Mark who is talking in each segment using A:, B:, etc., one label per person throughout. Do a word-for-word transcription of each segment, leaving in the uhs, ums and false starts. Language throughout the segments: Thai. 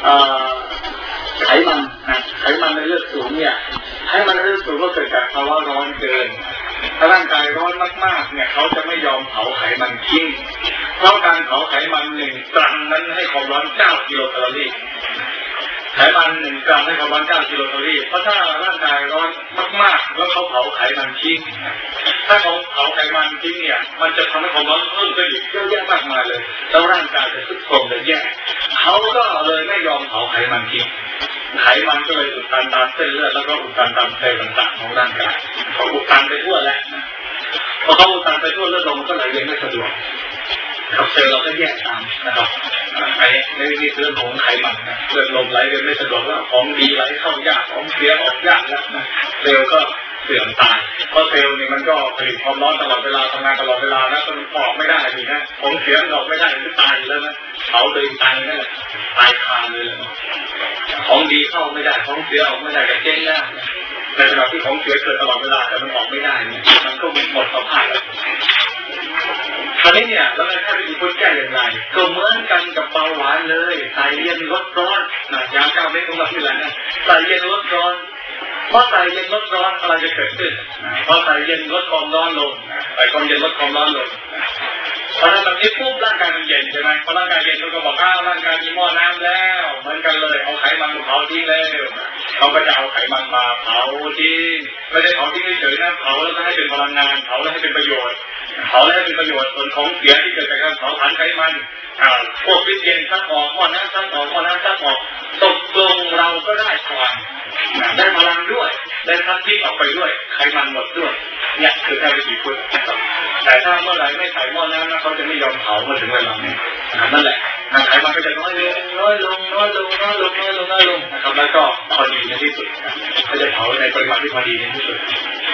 A: ไขมันนะไขมันในเลือดสูงเนี่ยไขมันในเลือดสูงก็เกิดจากภาวะร้อนเกินถ้าร่างกายร้อนมากๆเนี่ยเขาจะไม่ยอมเผาไขมันทิ้งเพราะการเผาไขมันหนึ่งกรัมนั้นให้ความร้อนเก้ากิโลแคลอรี่ไขมันหนึ่งกรัมให้ความร้อนเก้ากิโลแคลอรี่เพราะถ้าร่างกายร้อนมากๆแล้วเขาเผาไขมันทิ้งถ้าเขาเผาไขมันทิ้งเนี่ยมันจะทำให้ความร้อนเพิ่มขึ้นอีกเยอะแยะมากมายเลยแล้วร่างกายจะทรุดโทรมเลยแย่เขาก็เลยไม่ยอมเผาไขมันทิ้งไขมันก็เลยอุดตันตามเส้นเลือดแล้วก็อุดตันตามเซลล์ต่างๆของร่างกายเขาอุดตันไปทั่วแหละพอเขาอุดตันไปทั่วเลือดลมก็ไหลเวียนไม่สะดวกเซลล์เราก็แยกตามนะครับไอ้ในนี่เรื่องของไขมันนะเลือดลมไหลเวียนไม่สะดวกแล้วของดีไหลเข้ายากของเสียออกยากแล้วนะเซลล์ก็เสื่อมตายเพราะเซลล์นี่มันก็ผลิตความร้อนตลอดเวลาทำงานตลอดเวลานะมันออกไม่ได้ทีนะของเสียออกไม่ได้มันตายแล้วนะเขาโดยตายนั่นแหละตายคาเลยของดีเข้าไม่ได้ของเสียออกไม่ได้ก็เจ๊งแล้วในขณะที่ของเสียเกิดตลอดเวลาแต่มันออกไม่ได้เนี่ยมันก็หมดสภาพแล้วคราวนี้เนี่ยแล้วถ้าวิธีพูดแก้อย่างไรก็เหมือนกันกับเบาหวานเลยใส่เย็นลดร้อนนะยาเก้าเม็ดของเราที่ไหนนะใส่เย็นลดร้อนเพราะใส่เย็นลดร้อนอะไรจะเกิดขึ้นเพราะใส่เย็นลดความร้อนลงใส่ความเย็นลดความร้อนลงพอทำแบบนี้ปุ๊บร่างกายมันเย็นใช่ไหมพอร่างกายเย็นมันก็บอกอ้าวร่างกายมีหม้อน้ำแล้วเหมือนกันเลยเอาไขมันมาเผาทิ้งเลยเขาก็จะเอาไขมันมาเผาทิ้งไม่ได้เผาทิ้งเฉยๆนะเผาแล้วก็ให้เป็นพลังงานเผาแล้วให้เป็นประโยชน์เผาแล้วให้เป็นประโยชน์ส่วนของเสียที่เกิดจากการเผาผลาญไขมันพวกฟิตเย็นซักออกหม้อน้ำซักออกหม้อน้ำซักออกตกลงเราก็ได้พลังได้พลังด้วยได้ทับที่ออกไปด้วยไขมันหมดด้วยเนี่ยคือแค่วิธีพูดแต่ถ้าเมื่อไหร่ไม่ใส่หม้อน้ำนะเขาจะไม่ยอมเผาเมื่อถึงเวลานี้นั่นแหละไขมันก็จะน้อยลงน้อยลงน้อยลงน้อยลงน้อยลงน้อยลงนะครับแล้วก็พอดีในที่สุดเขาจะเผาในปริมาณที่พอดีในที่สุด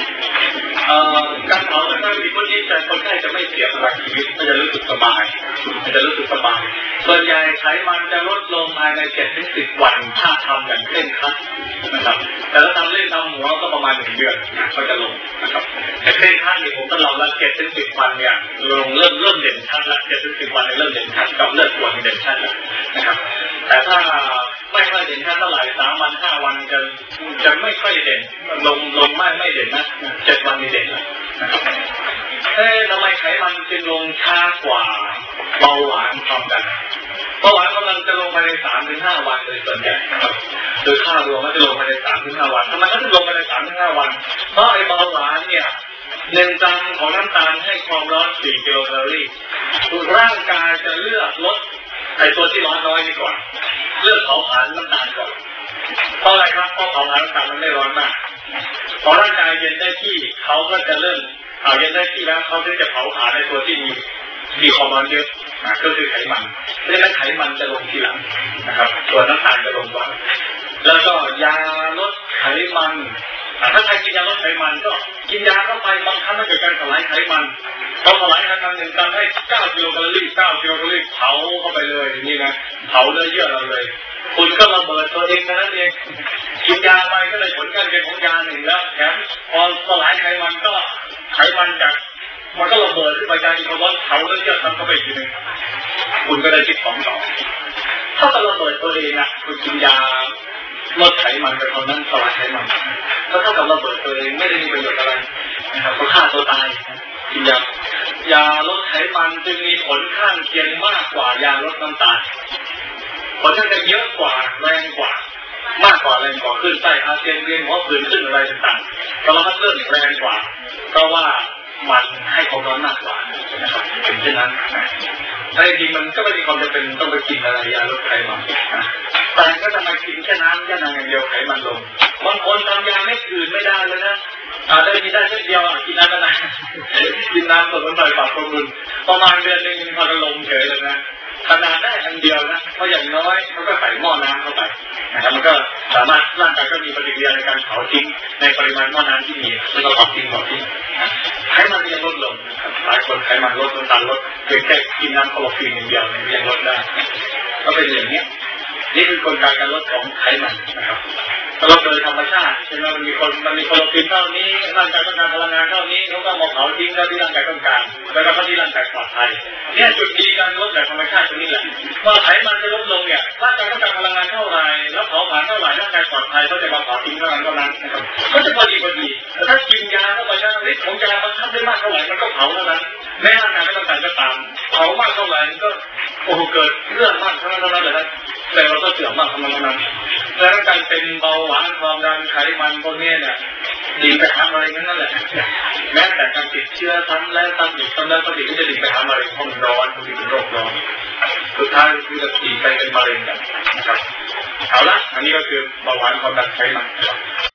A: การเผาในการวิธีพูดนี้แต่คนไข้จะไม่เสียพลังชีวิตมันจะรู้สึกสบายมันจะรู้สึกสบายส่วนใหญ่ไขมันจะลดลงภายในเจ็ดถึงสิบวันถ้าทำอย่างเคร่งครัดนะครับแต่ถ้าทำเล่นทำหัวก็ประมาณหนึ่งเดือนก็จะลงนะครับแต่เคร่งครัดนี่ผมก็ลองแล้วเจ็ดถึงสิบวันเนี่ยลงเริ่มเริ่มเด่นชัดละเจ็ดถึงสิบวันเริ่มเด่นชัดกับเลือดตัวเด่นชัดแล้วนะครับแต่ถ้าไม่ค่อยเด่นชัดเท่าไหร่สามวันห้าวันจะจะไม่ค่อยเด่นลงลงไม่ไม่เด่นนะเจ็ดวันนี่เด่นแล้วนะครับเอ๊ะทำไมไขมันจึงลงช้ากว่าเบาหวานความดันเบาหวานกำลังจะลงภายในสามถึงห้าวันโดยส่วนใหญ่นะครับโดยค่ารวมมันจะลงภายในสามถึงห้าวันทำไมมันถึงลงภายในสามถึงห้าวันเพราะไอ้เบาหวานเนี่ยหนึ่งกรัมของน้ำตาลให้ความร้อนสี่กิโลแคลอรี่ร่างกายจะเลือกลดไอ้ตัวที่ร้อนน้อยนี่ก่อนเลือกเผาผลาญน้ำตาลก่อนเพราะอะไรครับเพราะเผาผลาญน้ำตาลมันไม่ร้อนมากพอร่างกายเย็นได้ที่เขาก็จะเริ่มเอาเย็นได้ที่แล้วเขาถึงจะเผาผลาญในตัวที่มีมีความร้อนเยอะก็คือไขมันเพราะฉะนั้นไขมันจะลงทีหลังนะครับส่วนน้ำตาลจะลงก่อนแล้วก็ยาลดไขมันถ้าใครกินยาลดไขมันก็กินยาเข้าไปบางครั้งมันเกิดการสลายไขมันพอสลายไขมันหนึ่งกรัมให้เก้ากิโลแคลอรี่เก้ากิโลแคลอรี่เผาเข้าไปเลยนี่นะเผาเนื้อเยื่อเราเลยคุณก็ระเบิดตัวเองนั่นเองกินยาไปก็เลยผลการเกิดของยาหนึ่งแล้วแถมพอสลายไขมันก็ไขมันจากมันก็ระเบิดขึ้นไปจากอีกคนเผาเนื้อเยื่อทำเข้าไปอีกทีนึงคุณก็ได้ติดของต่อถ้าเราระเบิดตัวเองอ่ะคุณกินยาลดไขมันไปคนนั้นสลายไขมันแล้วถ้ากับระเบิดตัวเองไม่ได้มีประโยชน์อะไรนะครับก็ฆ่าตัวตายกินยายาลดไขมันจึงมีผลข้างเคียงมากกว่ายาลดน้ำตาลผลข้างเคียงเยอะกว่าแรงกว่ามากกว่าแรงกว่าขึ้นไส้อาเจียนเวียนหัวผื่นขึ้นอะไรต่างๆแต่เราเริ่มแรงกว่าเพราะว่ามันให้ความร้อนมากกว่านะครับเป็นเช่นนั้นแต่จริงมันก็ไม่มีความจำเป็นต้องไปกินอะไรยาลดไขมันแต่ก็จะมากินแค่น้ำแค่น้ำอย่างเดียวไขมันลงบางคนทำยาเม็ดอื่นไม่ได้เลยนะอาได้กินได้แค่เดียวกินน้ำก็ได้กินน้ำสมุนไพรปรับปรุงประมาณเดือนหนึ่งพอจะลงเฉยเลยนะขนาดได้อันเดียวนะเพราะอย่างน้อยมันก็ใส่หม้อน้ำเข้าไปนะครับมันก็สามารถร่างกายก็มีปฏิกิริยาในการเผาทิ้งในปริมาณหม้อน้ำที่มีแล้วก็เผาทิ้งเผาทิ้งไขมันยังลดลงหลายคนไขมันลดน้ำตาลลดเพียงแค่กินน้ำคลอโรฟิลอย่างเดียวยังลดได้ก็เป็นอย่างนี้นี่คือกลไกการลดของไขมันนะครับลดโดยธรรมชาติใช่ไหมมันมีคนมันมีคลอโรฟิลเท่านี้ร่างกายต้องการพลังงานเท่านี้เขาก็มาเผาทิ้งเท่าที่ร่างกายต้องการแล้วก็เท่าที่ร่างกายปลอดภัยเนี่ยจุดดีการลดแบบธรรมชาติตรงนี้แหละว่าไขมันจะลดลงเนี่ยร่างกายต้องการพลังงานเท่าไหร่เท่านั้นเท่านั้นนะครับก็จะพอดีพอดีแต่ถ้ากินยาเข้าไปนะฤทธิ์ของยามันทำได้มากเท่าไหร่มันก็เผาเท่านั้นแม้ร่างกายไม่ต้องการก็ตามเผามากเท่าไหร่ก็โอ้โหเกิดเรื่องมากเท่านั้นเท่านั้นเลยนะแต่เราก็เสื่อมมากเท่านั้นเท่านั้นแล้วการเป็นเบาหวานความดันไขมันพวกนี้เนี่ยดีไปหาอะไรนั่นแหละแม้แต่การติดเชื้อซ้ำแล้วซ้ำอีกซ้ำแล้วซ้ำอีกก็จะดีไปหาอะไรเพราะมันร้อนมันเป็นโรคร้อนสุดท้ายคือจะตีไปเป็นมะเร็งกันนะครับเอาละอันนี้ก็คือเบาหวานความดันไขมัน